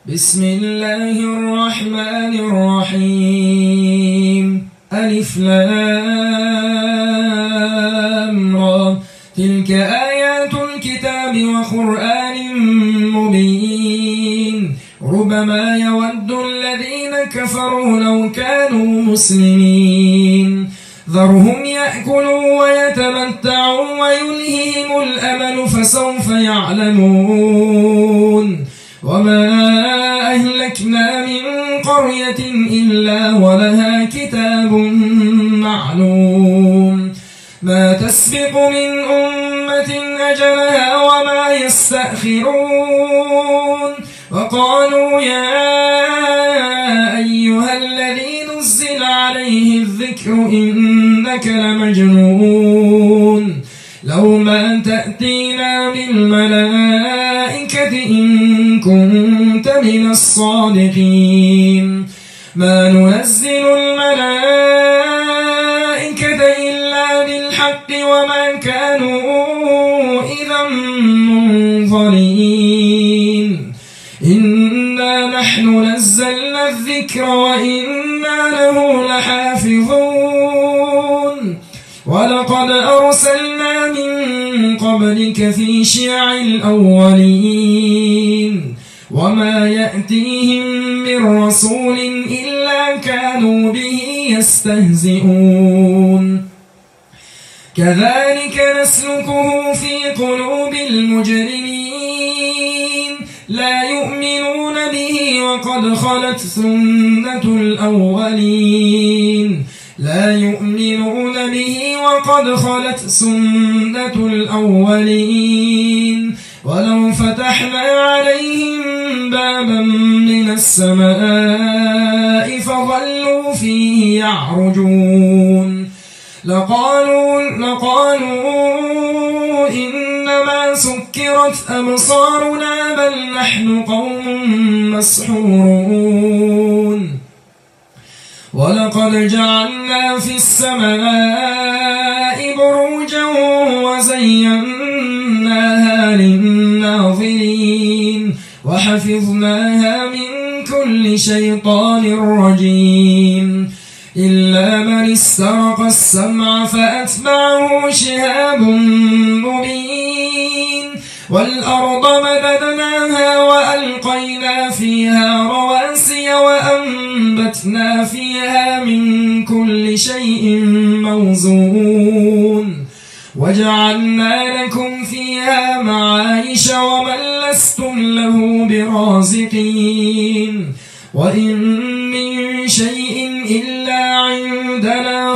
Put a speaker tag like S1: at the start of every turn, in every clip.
S1: بسم الله الرحمن الرحيم. ألف لام را. تلك آيات الكتاب وقرآن مبين. ربما يود الذين كفروا لو كانوا مسلمين. ذرهم يأكلوا ويتمتعوا ويلههم الأمل فسوف يعلمون. وما أهلكنا من قرية إلا ولها كتاب معلوم. ما تسبق من أمة أجلها وما يستأخرون. وقالوا يا أيها الذي نزل عليه الذكر إنك لمجنون. لو ما تأتينا بالملائكة إن كنت من الصادقين. ما ننزل الملائكة إلا بالحق وما كانوا إذا منظرين. إنا نحن نزلنا الذكر وإنا له لحافظون. ولقد أرسلنا من قبلك في شيع الأولين. وما يأتيهم من رسول إلا كانوا به يستهزئون. كذلك نسلكه في قلوب المجرمين. لا يؤمنون به وقد خلت سنة الأولين. لا يؤمنون به وقد خلت سنة الأولين. ولو فتحنا عليهم بابا من السماء فظلوا فيه يعرجون لقالوا إنما سكرت أبصارنا بل نحن قوم مسحورون. ولقد جعلنا في السماء بروجا وزيناها للناظرين وحفظناها من كل شيطان رجيم إلا من استرق السمع فأتبعه شهاب مبين. والأرض مددناها وألقينا فيها رواسي وأنبتنا فيها من كل شيء موزون. وجعلنا لكم فيها معايش ومن لستم له برازقين. وإن من شيء إلا عندنا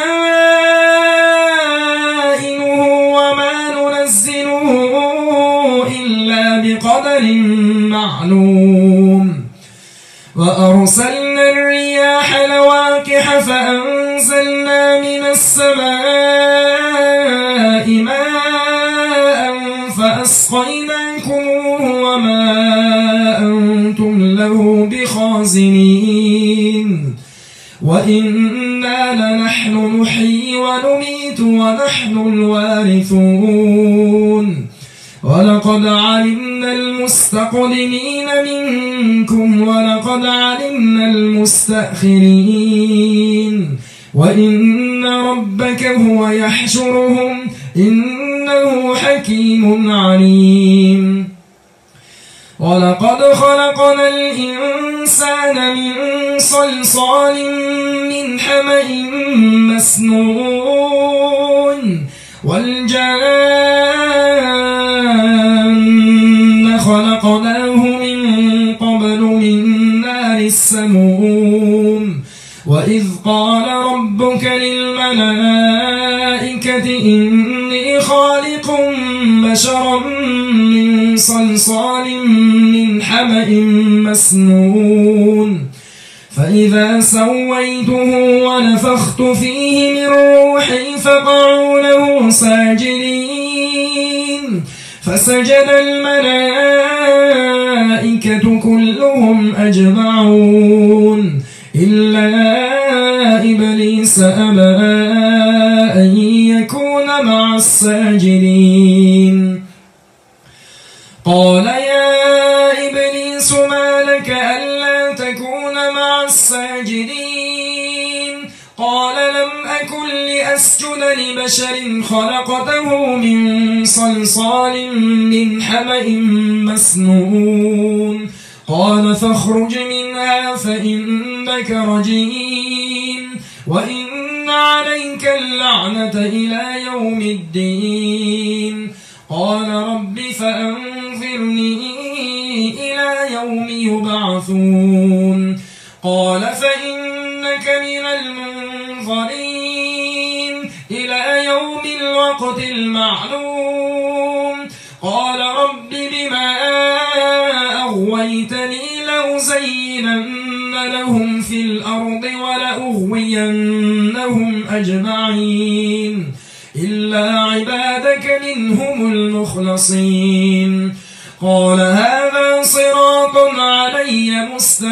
S1: خزائنه وما ننزله إلا بقدر معلوم. وأرسلنا الرياح لواقح فأنزلنا من السماء ماء فأسقيناكموه وما أنتم له بخازنين. وإنا لنحن نحيي ونميت ونحن الوارثون. ولقد علمنا المستقدمين منكم ولقد علمنا المستأخرين. وإن ربك هو يحشرهم إنه حكيم عليم. ولقد خلقنا الإنسان من صلصال من حمأ مسنون. والجان خلقناه من قبل من نار السموم. وإذ قال ربك للملائكة إني خالق بشرا من صلصال من حمأ مسنون. فإذا سويته ونفخت فيه من روحي فقعوا له ساجدين. فسجد الملائكة كلهم أجمعون إلا إبليس أبى أن يكون مع الساجدين. قال يا إبليس ما لك لك ألا تكون مع الساجدين قال لم أكن لأسجد لبشر خلقته من صلصال من حمأ مسنون قال فاخرج منها فإنك رجيم وإن عليك اللعنة إلى يوم الدين قال رب فأنظرني إلى يوم يبعثون قال فإنك من المنظرين إلى يوم الوقت المعلوم قال رب بما أغويتني لأزينن لهم في الأرض ولأغوينهم أجمعين إلا عبادك منهم المخلصين قال هذا صراط علي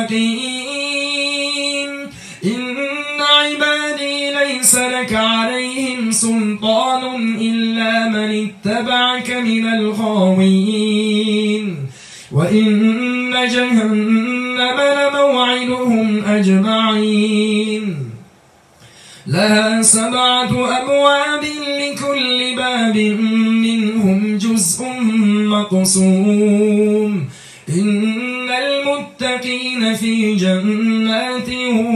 S1: مستقيم إن عبادي ليس لك عليهم سلطان إلا من اتبعك من الغاوين وإن جهنم لموعدهم أجمعين لها 7 أبواب لكل باب منهم جزء مقسوم إن المتقين في جنات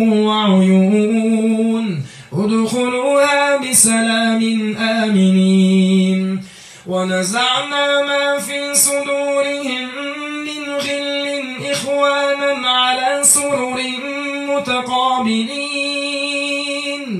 S1: وعيون ادخلوها بسلام آمنين ونزعنا ما في صدورهم من غل إخوانا على سرر متقابلين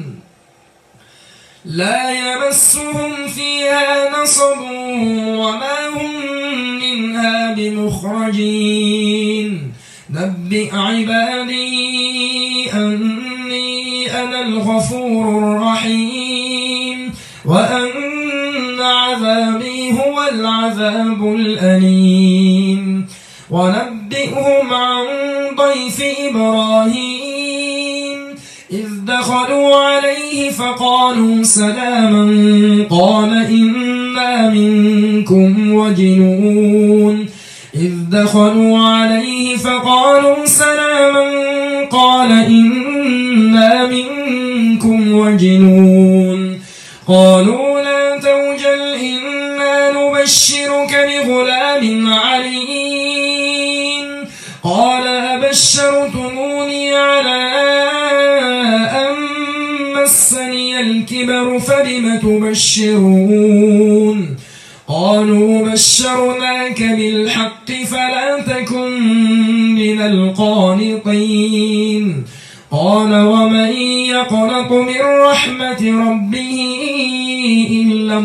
S1: لا يمسهم فيها نصب وما هم منها بمخرجين نبئ عبادي أني أنا الغفور الرحيم وأن عذابي هو العذاب الأليم ونبئهم عن ضيف إبراهيم إذ دخلوا عليه فقالوا سلاما قال إنا منكم وجلون إذ دخلوا عليه فقالوا سلاما قال إنا منكم وجلون قالوا لا توجل إنا نبشرك بغلام عليم قال أبشرتموني على أن مسني الكبر فبم تبشرون قالوا بشرناك بالحق فلا تكن من القانطين قال ومن يقنط من رحمة ربه إلا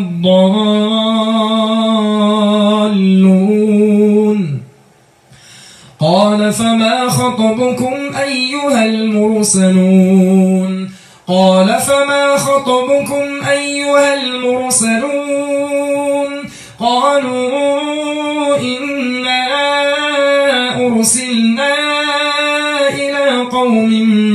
S1: الضالون قال فما خطبكم أيها المرسلون قال فما خطبكم أيها المرسلون قالوا إنا أرسلنا إلى قوم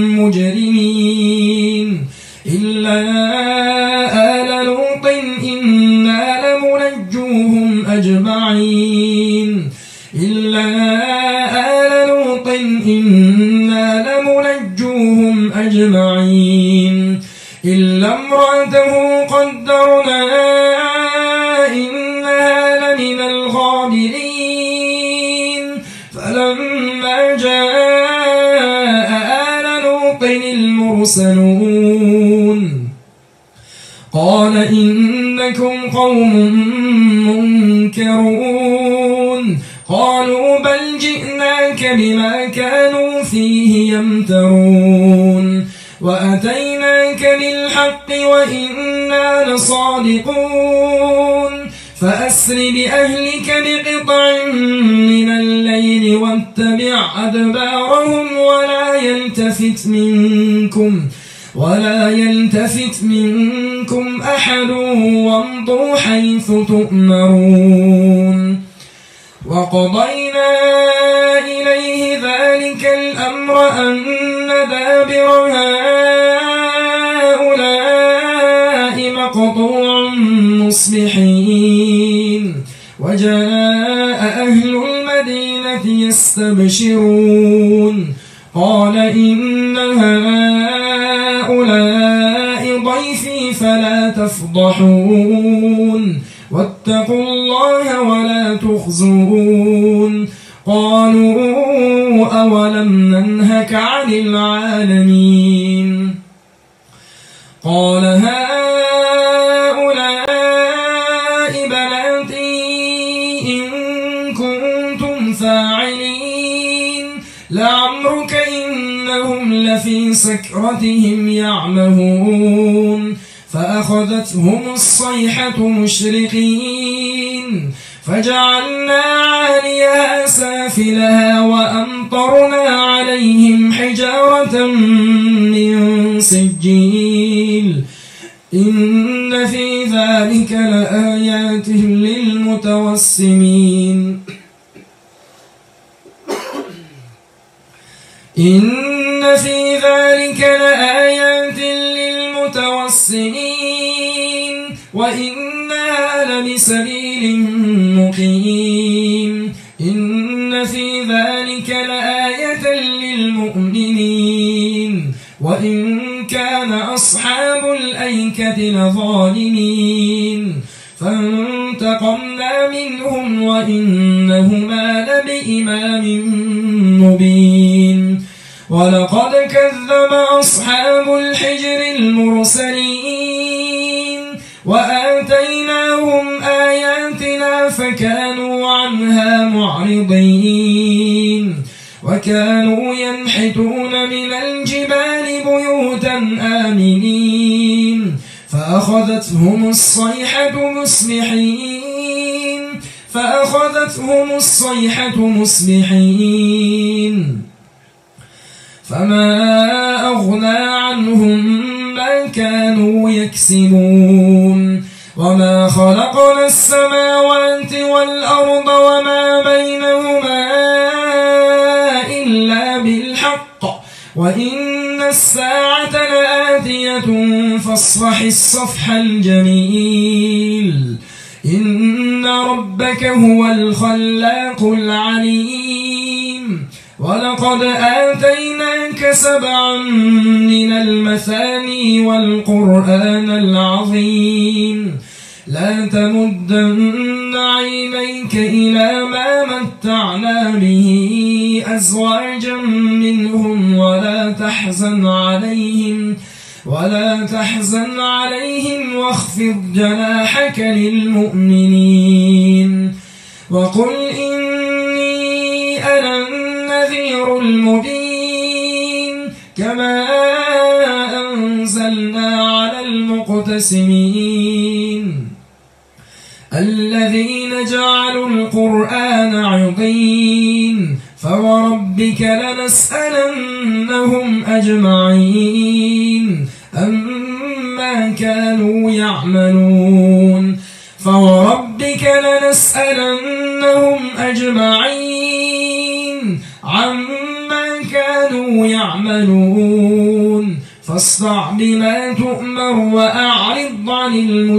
S1: مجرمين إلا آل لوط إنا لمنجوهم أجمعين إلا آل لوط إنا لمنجوهم أجمعين إلا امرأته قدرنا إنها لمن الغابرين فلما جاء آل لوط المرسلون قال إنكم قوم منكرون قالوا بل جئناك بما كانوا فيه يمترون وأتيناك بالحق وإنا لصادقون فأسر بأهلك بقطع من الليل واتبع أدبارهم ولا يلتفت منكم أحد وامضوا حيث تؤمرون وقضينا إليه ذلك الأمر أن دابر هؤلاء مقطوع مصبحين وجاء أهل المدينة يستبشرون قال إن هؤلاء ضيفي فلا تفضحون واتقوا الله ولا تخزون قالوا أولم ننهك عن العالمين قال هؤلاء بناتي إن كنتم فاعلين لعمرك إنهم لفي سكرتهم يعمهون فأخذتهم الصيحة مشرقين فجعلنا عاليها سافلها وأمطرنا عليهم حجارة من سجيل إن في ذلك لآيات للمتوسمين إن في ذلك لآيات للمتوسمين وإنها لبسبيل مقيم إن في ذلك لآية للمؤمنين وإن كان أصحاب الأيكة لظالمين فانتقمنا منهم وإنهما لبإمام مبين ولقد كذب أصحاب الحجر المرسلين وآتيناهم آياتنا فكانوا عنها معرضين وكانوا ينحتون من الجبال بيوتا آمنين فأخذتهم الصيحة مصبحين فما أغنى عنهم ما كانوا يكسبون وما خلقنا السماوات والأرض وما بينهما إلا بالحق وإن الساعة لآتية فاصفح الصفح الجميل إن ربك هو الخلاق العليم ولقد آتيناك 7 من المثاني والقرآن العظيم لا تمدن عينيك إلى ما متعنا به أزواجا منهم ولا تحزن عليهم واخفض جناحك للمؤمنين وقل إني أنا النذير المبين كما أنزلنا على المقتسمين الذين جعلوا القرآن عضين فوربك لنسألنهم أجمعين أما كانوا يعملون فوربك لنسألنهم أجمعين عما كانوا يعملون فاصدع بما تؤمر وأعرض عن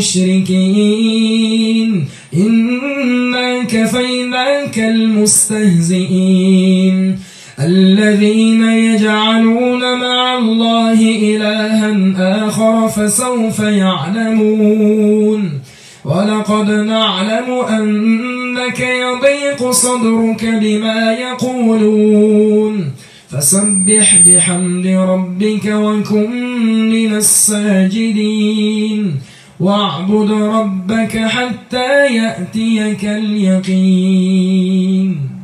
S1: المشركين إنا كفيناك المستهزئين الذين يجعلون مع الله إلها آخر فسوف يعلمون ولقد نعلم أنك يضيق صدرك بما يقولون فسبح بحمد ربك وكن من الساجدين واعبد ربك حتى يأتيك اليقين.